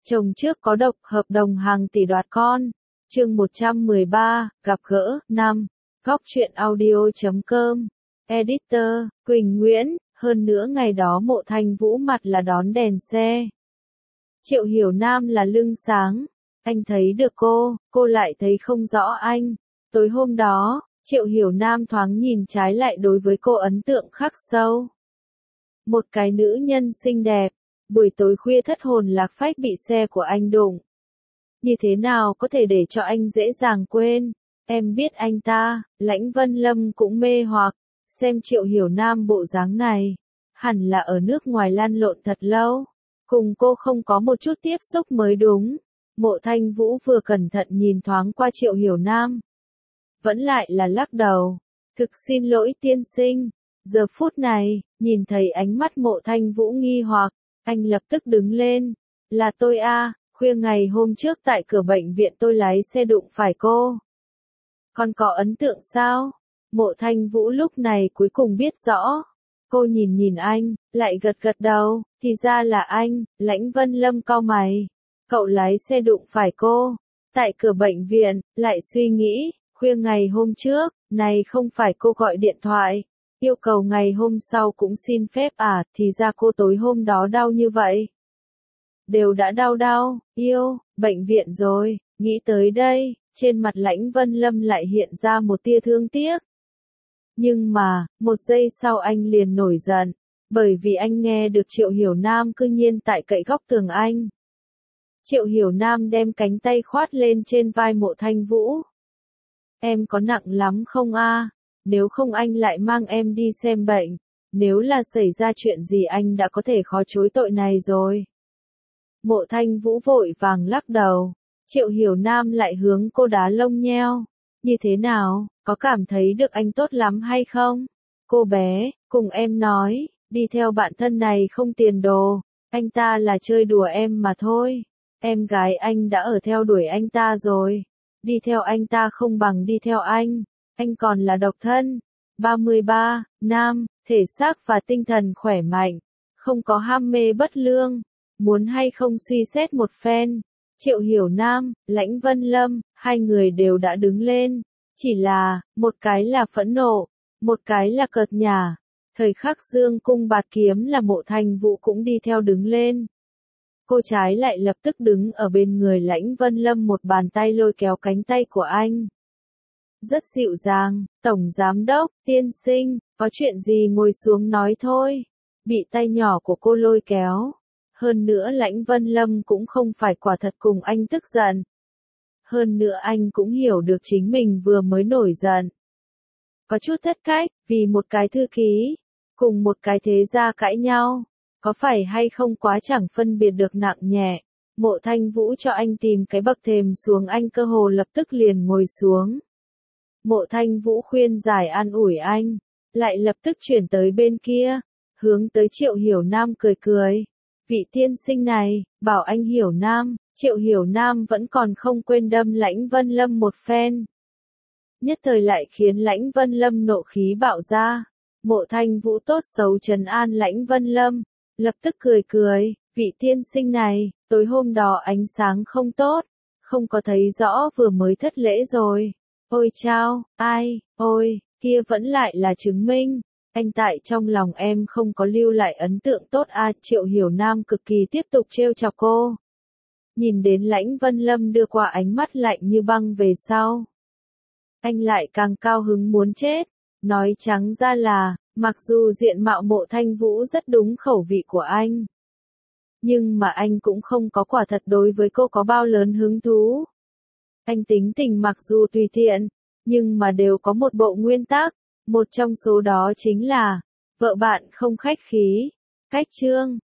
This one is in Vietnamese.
Chồng trước có độc, hợp đồng hàng tỷ đoạt con. Chương 113, gặp gỡ, 5. Góc truyện audio.com. Editor, Quỳnh Nguyễn. Hơn nữa ngày đó Mộ Thanh Vũ mặt là đón đèn xe. Triệu Hiểu Nam là lưng sáng. Anh thấy được cô lại thấy không rõ anh. Tối hôm đó, Triệu Hiểu Nam thoáng nhìn trái lại đối với cô ấn tượng khắc sâu. Một cái nữ nhân xinh đẹp, buổi tối khuya thất hồn lạc phách bị xe của anh đụng. Như thế nào có thể để cho anh dễ dàng quên? Em biết anh ta, Lãnh Vân Lâm cũng mê hoặc, xem Triệu Hiểu Nam bộ dáng này, hẳn là ở nước ngoài lăn lộn thật lâu, cùng cô không có một chút tiếp xúc mới đúng. Mộ Thanh Vũ vừa cẩn thận nhìn thoáng qua Triệu Hiểu Nam, vẫn lại là lắc đầu. Thực xin lỗi tiên sinh. Giờ phút này, nhìn thấy ánh mắt Mộ Thanh Vũ nghi hoặc, anh lập tức đứng lên. Là tôi à, khuya ngày hôm trước tại cửa bệnh viện tôi lái xe đụng phải cô. Còn có ấn tượng sao? Mộ Thanh Vũ lúc này cuối cùng biết rõ. Cô nhìn anh, lại gật gật đầu, thì ra là anh. Lãnh Vân Lâm cau mày. Cậu lái xe đụng phải cô. Tại cửa bệnh viện, lại suy nghĩ, khuya ngày hôm trước, này không phải cô gọi điện thoại. Yêu cầu ngày hôm sau cũng xin phép à, thì ra cô tối hôm đó đau như vậy. Đều đã đau, bệnh viện rồi, nghĩ tới đây, trên mặt Lãnh Vân Lâm lại hiện ra một tia thương tiếc. Nhưng mà, một giây sau anh liền nổi giận, bởi vì anh nghe được Triệu Hiểu Nam cư nhiên tại cậy góc tường anh. Triệu Hiểu Nam đem cánh tay khoát lên trên vai Mộ Thanh Vũ. Em có nặng lắm không a? Nếu không anh lại mang em đi xem bệnh. Nếu là xảy ra chuyện gì anh đã có thể khó chối tội này rồi. Mộ Thanh Vũ vội vàng lắc đầu. Triệu Hiểu Nam lại hướng cô đá lông nheo. Như thế nào, có cảm thấy được anh tốt lắm hay không? Cô bé, cùng em nói, đi theo bạn thân này không tiền đồ. Anh ta là chơi đùa em mà thôi. Em gái anh đã ở theo đuổi anh ta rồi. Đi theo anh ta không bằng đi theo anh còn là độc thân. 33, nam, thể xác và tinh thần khỏe mạnh, không có ham mê bất lương, muốn hay không suy xét một phen. Triệu Hiểu Nam, Lãnh Vân Lâm, hai người đều đã đứng lên, chỉ là, một cái là phẫn nộ, một cái là cợt nhả. Thời khắc dương cung bạt kiếm là Mộ Thanh Vũ cũng đi theo đứng lên. Cô trái lại lập tức đứng ở bên người Lãnh Vân Lâm, một bàn tay lôi kéo cánh tay của anh. Rất dịu dàng, Tổng Giám Đốc, tiên sinh, có chuyện gì ngồi xuống nói thôi. Bị tay nhỏ của cô lôi kéo. Hơn nữa Lãnh Vân Lâm cũng không phải quả thật cùng anh tức giận. Hơn nữa anh cũng hiểu được chính mình vừa mới nổi giận. Có chút thất cách, vì một cái thư ký, cùng một cái thế gia cãi nhau. Có phải hay không quá chẳng phân biệt được nặng nhẹ. Mộ Thanh Vũ cho anh tìm cái bậc thềm xuống, anh cơ hồ lập tức liền ngồi xuống. Mộ Thanh Vũ khuyên giải an ủi anh, lại lập tức chuyển tới bên kia, hướng tới Triệu Hiểu Nam cười cười. Vị tiên sinh này, bảo anh Hiểu Nam. Triệu Hiểu Nam vẫn còn không quên đâm Lãnh Vân Lâm một phen. Nhất thời lại khiến Lãnh Vân Lâm nộ khí bạo ra. Mộ Thanh Vũ tốt xấu trấn an Lãnh Vân Lâm, lập tức cười cười. Vị tiên sinh này, tối hôm đó ánh sáng không tốt, không có thấy rõ vừa mới thất lễ rồi. Ôi chao, ôi, kia vẫn lại là chứng minh. Anh tại trong lòng em không có lưu lại ấn tượng tốt à. Triệu Hiểu Nam cực kỳ tiếp tục trêu chọc cô. Nhìn đến Lãnh Vân Lâm đưa qua ánh mắt lạnh như băng về sau. Anh lại càng cao hứng muốn chết. Nói trắng ra là, mặc dù diện mạo Mộ Thanh Vũ rất đúng khẩu vị của anh. Nhưng mà anh cũng không có quả thật đối với cô có bao lớn hứng thú. Anh tính tình mặc dù tùy tiện, nhưng mà đều có một bộ nguyên tắc. Một trong số đó chính là, vợ bạn không khách khí. Cách chương,